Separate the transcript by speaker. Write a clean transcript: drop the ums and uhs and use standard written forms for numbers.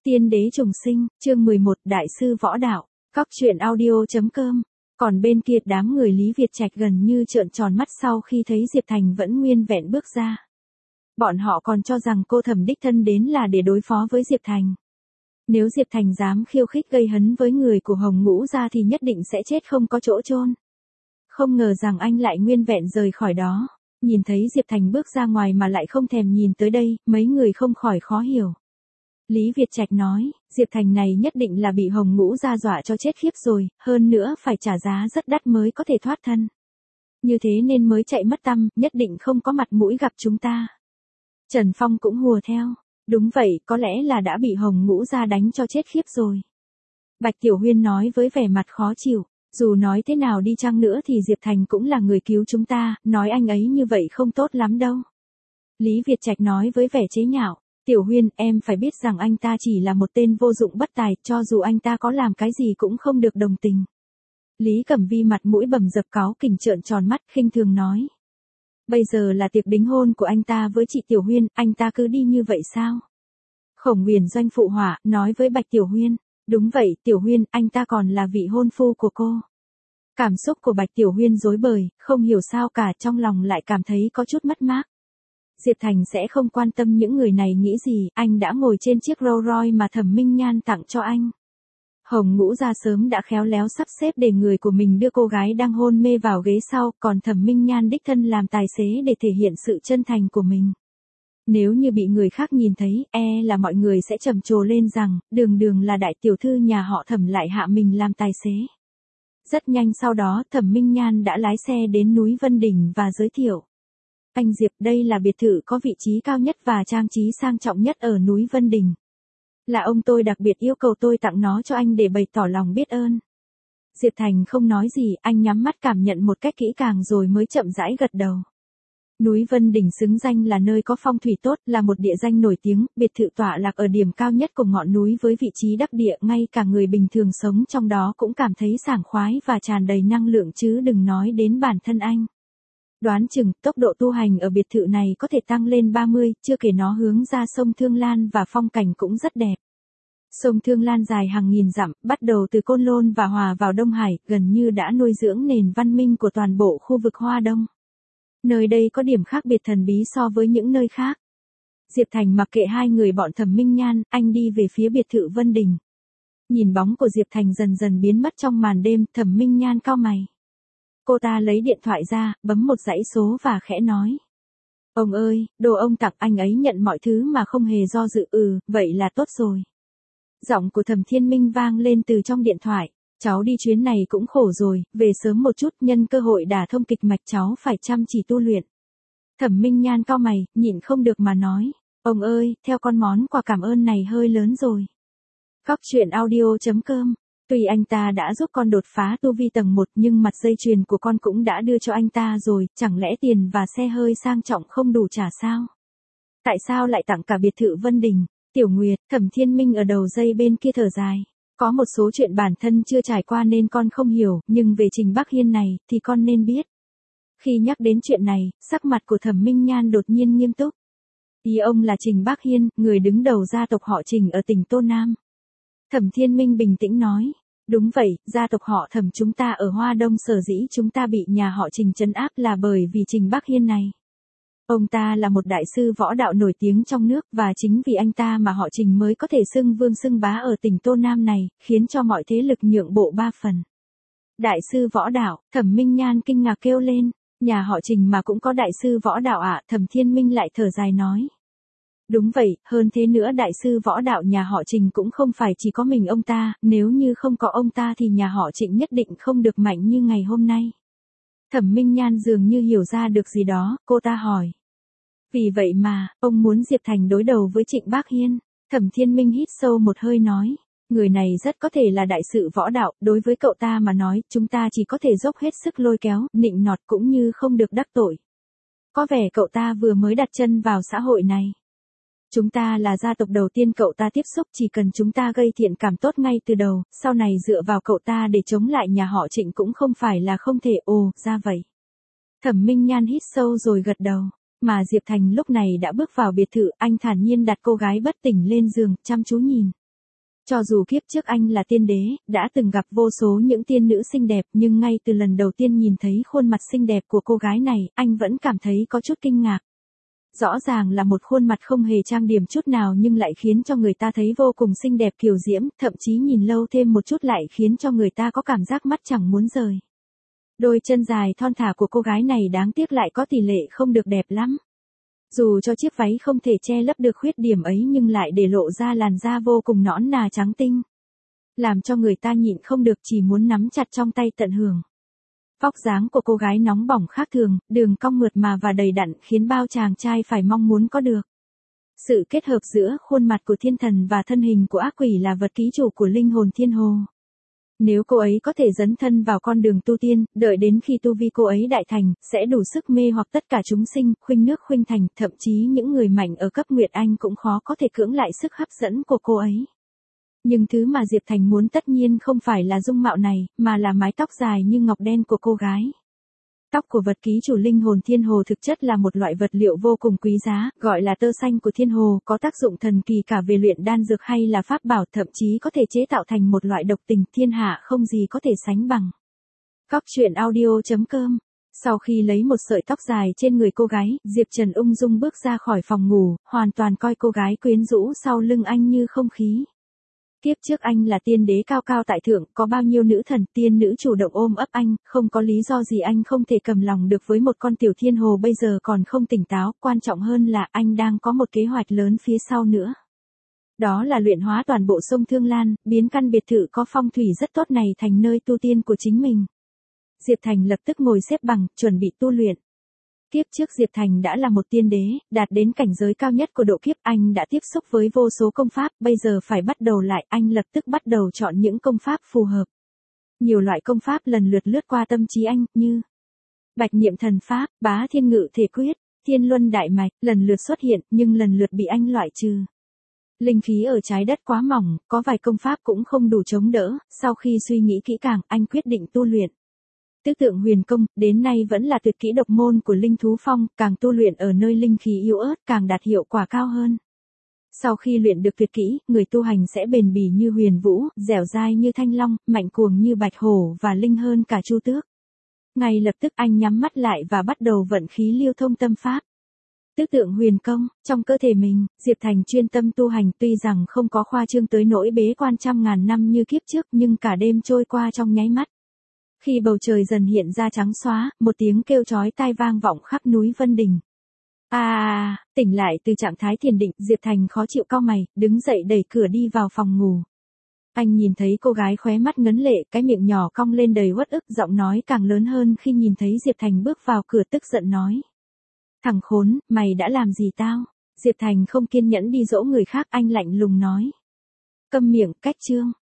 Speaker 1: Tiên đế trùng sinh, chương 11, Đại sư võ đạo, Cóc truyện audio.com. Còn bên kia đám người Lý Việt Trạch gần như trợn tròn mắt sau khi thấy Diệp Thành vẫn nguyên vẹn bước ra. Bọn họ còn cho rằng cô Thẩm đích thân đến là để đối phó với Diệp Thành. Nếu Diệp Thành dám khiêu khích gây hấn với người của Hồng Ngũ gia thì nhất định sẽ chết không có chỗ chôn. Không ngờ rằng anh lại nguyên vẹn rời khỏi đó. Nhìn thấy Diệp Thành bước ra ngoài mà lại không thèm nhìn tới đây, mấy người không khỏi khó hiểu. Lý Việt Trạch nói, Diệp Thành này nhất định là bị Hồng Ngũ gia dọa cho chết khiếp rồi, hơn nữa phải trả giá rất đắt mới có thể thoát thân. Như thế nên mới chạy mất tăm, nhất định không có mặt mũi gặp chúng ta. Trần Phong cũng hùa theo, đúng vậy, có lẽ là đã bị Hồng Ngũ gia đánh cho chết khiếp rồi. Bạch Tiểu Huyên nói với vẻ mặt khó chịu, dù nói thế nào đi chăng nữa thì Diệp Thành cũng là người cứu chúng ta, nói anh ấy như vậy không tốt lắm đâu. Lý Việt Trạch nói với vẻ chế nhạo. Tiểu Huyên, em phải biết rằng anh ta chỉ là một tên vô dụng bất tài, cho dù anh ta có làm cái gì cũng không được đồng tình. Lý Cẩm Vi mặt mũi bầm dập cáu kỉnh trợn tròn mắt khinh thường nói. Bây giờ là tiệc đính hôn của anh ta với chị Tiểu Huyên, anh ta cứ đi như vậy sao? Khổng Huyền Doanh phụ họa, nói với Bạch Tiểu Huyên. Đúng vậy, Tiểu Huyên, anh ta còn là vị hôn phu của cô. Cảm xúc của Bạch Tiểu Huyên rối bời, không hiểu sao cả, trong lòng lại cảm thấy có chút mất mát. Diệp Thành sẽ không quan tâm những người này nghĩ gì, anh đã ngồi trên chiếc Rolls Royce mà Thẩm Minh Nhan tặng cho anh. Hồng Ngũ gia sớm đã khéo léo sắp xếp để người của mình đưa cô gái đang hôn mê vào ghế sau, còn Thẩm Minh Nhan đích thân làm tài xế để thể hiện sự chân thành của mình. Nếu như bị người khác nhìn thấy, là mọi người sẽ trầm trồ lên rằng, đường là đại tiểu thư nhà họ Thẩm lại hạ mình làm tài xế. Rất nhanh sau đó, Thẩm Minh Nhan đã lái xe đến núi Vân Đỉnh và giới thiệu. Anh Diệp, đây là biệt thự có vị trí cao nhất và trang trí sang trọng nhất ở núi Vân Đình. Là ông tôi đặc biệt yêu cầu tôi tặng nó cho anh để bày tỏ lòng biết ơn. Diệp Thành không nói gì, anh nhắm mắt cảm nhận một cách kỹ càng rồi mới chậm rãi gật đầu. Núi Vân Đỉnh xứng danh là nơi có phong thủy tốt, là một địa danh nổi tiếng, biệt thự tọa lạc ở điểm cao nhất của ngọn núi với vị trí đắc địa, ngay cả người bình thường sống trong đó cũng cảm thấy sảng khoái và tràn đầy năng lượng chứ đừng nói đến bản thân anh. Đoán chừng, tốc độ tu hành ở biệt thự này có thể tăng lên 30, chưa kể nó hướng ra sông Thương Lan và phong cảnh cũng rất đẹp. Sông Thương Lan dài hàng nghìn dặm, bắt đầu từ Côn Lôn và hòa vào Đông Hải, gần như đã nuôi dưỡng nền văn minh của toàn bộ khu vực Hoa Đông. Nơi đây có điểm khác biệt thần bí so với những nơi khác. Diệp Thành mặc kệ hai người bọn Thẩm Minh Nhan, anh đi về phía biệt thự Vân Đình. Nhìn bóng của Diệp Thành dần dần biến mất trong màn đêm, Thẩm Minh Nhan cau mày. Cô ta lấy điện thoại ra, bấm một dãy số và khẽ nói. Ông ơi, đồ ông tặng anh ấy nhận mọi thứ mà không hề do dự, vậy là tốt rồi. Giọng của Thẩm Thiên Minh vang lên từ trong điện thoại. Cháu đi chuyến này cũng khổ rồi, về sớm một chút, nhân cơ hội đả thông kịch mạch cháu phải chăm chỉ tu luyện. Thẩm Minh Nhan cau mày, nhịn không được mà nói. Ông ơi, theo con món quà cảm ơn này hơi lớn rồi. Cóc truyện audio.com. Tuy anh ta đã giúp con đột phá tu vi tầng 1 nhưng mặt dây chuyền của con cũng đã đưa cho anh ta rồi, chẳng lẽ tiền và xe hơi sang trọng không đủ trả sao? Tại sao lại tặng cả biệt thự Vân Đình? Tiểu Nguyệt, Thẩm Thiên Minh ở đầu dây bên kia thở dài. Có một số chuyện bản thân chưa trải qua nên con không hiểu, nhưng về Trình Bắc Hiên này thì con nên biết. Khi nhắc đến chuyện này, sắc mặt của Thẩm Minh Nhan đột nhiên nghiêm túc. Ý ông là Trình Bắc Hiên, người đứng đầu gia tộc họ Trình ở tỉnh Tô Nam. Thẩm Thiên Minh bình tĩnh nói, đúng vậy, gia tộc họ Thẩm chúng ta ở Hoa Đông sở dĩ chúng ta bị nhà họ Trình trấn áp là bởi vì Trình Bắc Hiên này. Ông ta là một đại sư võ đạo nổi tiếng trong nước và chính vì anh ta mà họ Trình mới có thể xưng vương xưng bá ở tỉnh Tô Nam này, khiến cho mọi thế lực nhượng bộ 3 phần. Đại sư võ đạo, Thẩm Minh Nhan kinh ngạc kêu lên, nhà họ Trình mà cũng có đại sư võ đạo ạ, Thẩm Thiên Minh lại thở dài nói. Đúng vậy, hơn thế nữa đại sư võ đạo nhà họ Trình cũng không phải chỉ có mình ông ta, nếu như không có ông ta thì nhà họ Trịnh nhất định không được mạnh như ngày hôm nay. Thẩm Minh Nhan dường như hiểu ra được gì đó, cô ta hỏi. Vì vậy mà, ông muốn Diệp Thành đối đầu với Trịnh Bác Hiên. Thẩm Thiên Minh hít sâu một hơi nói. Người này rất có thể là đại sự võ đạo, đối với cậu ta mà nói, chúng ta chỉ có thể dốc hết sức lôi kéo, nịnh nọt cũng như không được đắc tội. Có vẻ cậu ta vừa mới đặt chân vào xã hội này. Chúng ta là gia tộc đầu tiên cậu ta tiếp xúc, chỉ cần chúng ta gây thiện cảm tốt ngay từ đầu, sau này dựa vào cậu ta để chống lại nhà họ Trịnh cũng không phải là không thể. Ồ, ra vậy. Thẩm Minh Nhan hít sâu rồi gật đầu. Mà Diệp Thành lúc này đã bước vào biệt thự, anh thản nhiên đặt cô gái bất tỉnh lên giường, chăm chú nhìn. Cho dù kiếp trước anh là tiên đế, đã từng gặp vô số những tiên nữ xinh đẹp, nhưng ngay từ lần đầu tiên nhìn thấy khuôn mặt xinh đẹp của cô gái này, anh vẫn cảm thấy có chút kinh ngạc. Rõ ràng là một khuôn mặt không hề trang điểm chút nào nhưng lại khiến cho người ta thấy vô cùng xinh đẹp kiều diễm, thậm chí nhìn lâu thêm một chút lại khiến cho người ta có cảm giác mắt chẳng muốn rời. Đôi chân dài thon thả của cô gái này đáng tiếc lại có tỷ lệ không được đẹp lắm. Dù cho chiếc váy không thể che lấp được khuyết điểm ấy nhưng lại để lộ ra làn da vô cùng nõn nà trắng tinh. Làm cho người ta nhịn không được chỉ muốn nắm chặt trong tay tận hưởng. Vóc dáng của cô gái nóng bỏng khác thường, đường cong mượt mà và đầy đặn khiến bao chàng trai phải mong muốn có được. Sự kết hợp giữa khuôn mặt của thiên thần và thân hình của ác quỷ là vật ký chủ của linh hồn thiên hồ. Nếu cô ấy có thể dấn thân vào con đường tu tiên, đợi đến khi tu vi cô ấy đại thành, sẽ đủ sức mê hoặc tất cả chúng sinh, khuynh nước khuynh thành, thậm chí những người mạnh ở cấp Nguyệt Anh cũng khó có thể cưỡng lại sức hấp dẫn của cô ấy. Nhưng thứ mà Diệp Thành muốn tất nhiên không phải là dung mạo này, mà là mái tóc dài như ngọc đen của cô gái. Tóc của vật ký chủ linh hồn thiên hồ thực chất là một loại vật liệu vô cùng quý giá, gọi là tơ xanh của thiên hồ, có tác dụng thần kỳ cả về luyện đan dược hay là pháp bảo, thậm chí có thể chế tạo thành một loại độc tình thiên hạ không gì có thể sánh bằng. Góc truyện audio.com. Sau khi lấy một sợi tóc dài trên người cô gái, Diệp Trần ung dung bước ra khỏi phòng ngủ, hoàn toàn coi cô gái quyến rũ sau lưng anh như không khí. Kiếp trước anh là tiên đế cao cao tại thượng, có bao nhiêu nữ thần tiên nữ chủ động ôm ấp anh, không có lý do gì anh không thể cầm lòng được với một con tiểu thiên hồ bây giờ còn không tỉnh táo, quan trọng hơn là anh đang có một kế hoạch lớn phía sau nữa. Đó là luyện hóa toàn bộ sông Thương Lan, biến căn biệt thự có phong thủy rất tốt này thành nơi tu tiên của chính mình. Diệp Thành lập tức ngồi xếp bằng, chuẩn bị tu luyện. Kiếp trước Diệp Thành đã là một tiên đế, đạt đến cảnh giới cao nhất của độ kiếp, anh đã tiếp xúc với vô số công pháp, bây giờ phải bắt đầu lại, anh lập tức bắt đầu chọn những công pháp phù hợp. Nhiều loại công pháp lần lượt lướt qua tâm trí anh, như Bạch Niệm Thần Pháp, Bá Thiên Ngự Thể Quyết, Thiên Luân Đại Mạch, lần lượt xuất hiện, nhưng lần lượt bị anh loại trừ. Linh khí ở trái đất quá mỏng, có vài công pháp cũng không đủ chống đỡ, sau khi suy nghĩ kỹ càng, anh quyết định tu luyện. Tứ Tượng Huyền Công, đến nay vẫn là tuyệt kỹ độc môn của Linh Thú Phong, càng tu luyện ở nơi linh khí yếu ớt càng đạt hiệu quả cao hơn. Sau khi luyện được tuyệt kỹ, người tu hành sẽ bền bỉ như huyền vũ, dẻo dai như thanh long, mạnh cuồng như bạch hổ và linh hơn cả chu tước. Ngay lập tức anh nhắm mắt lại và bắt đầu vận khí lưu thông tâm pháp. Tứ Tượng Huyền Công, trong cơ thể mình, Diệp Thành chuyên tâm tu hành, tuy rằng không có khoa trương tới nỗi bế quan trăm ngàn năm như kiếp trước nhưng cả đêm trôi qua trong nháy mắt. Khi bầu trời dần hiện ra trắng xóa, một tiếng kêu chói tai vang vọng khắp núi Vân Đình. Tỉnh lại từ trạng thái thiền định, Diệp Thành khó chịu cau mày, đứng dậy đẩy cửa đi vào phòng ngủ. Anh nhìn thấy cô gái khóe mắt ngấn lệ, cái miệng nhỏ cong lên đầy uất ức, giọng nói càng lớn hơn khi nhìn thấy Diệp Thành bước vào cửa, tức giận nói. Thằng khốn, mày đã làm gì tao? Diệp Thành không kiên nhẫn đi dỗ người khác, anh lạnh lùng nói. Câm miệng, cách chương.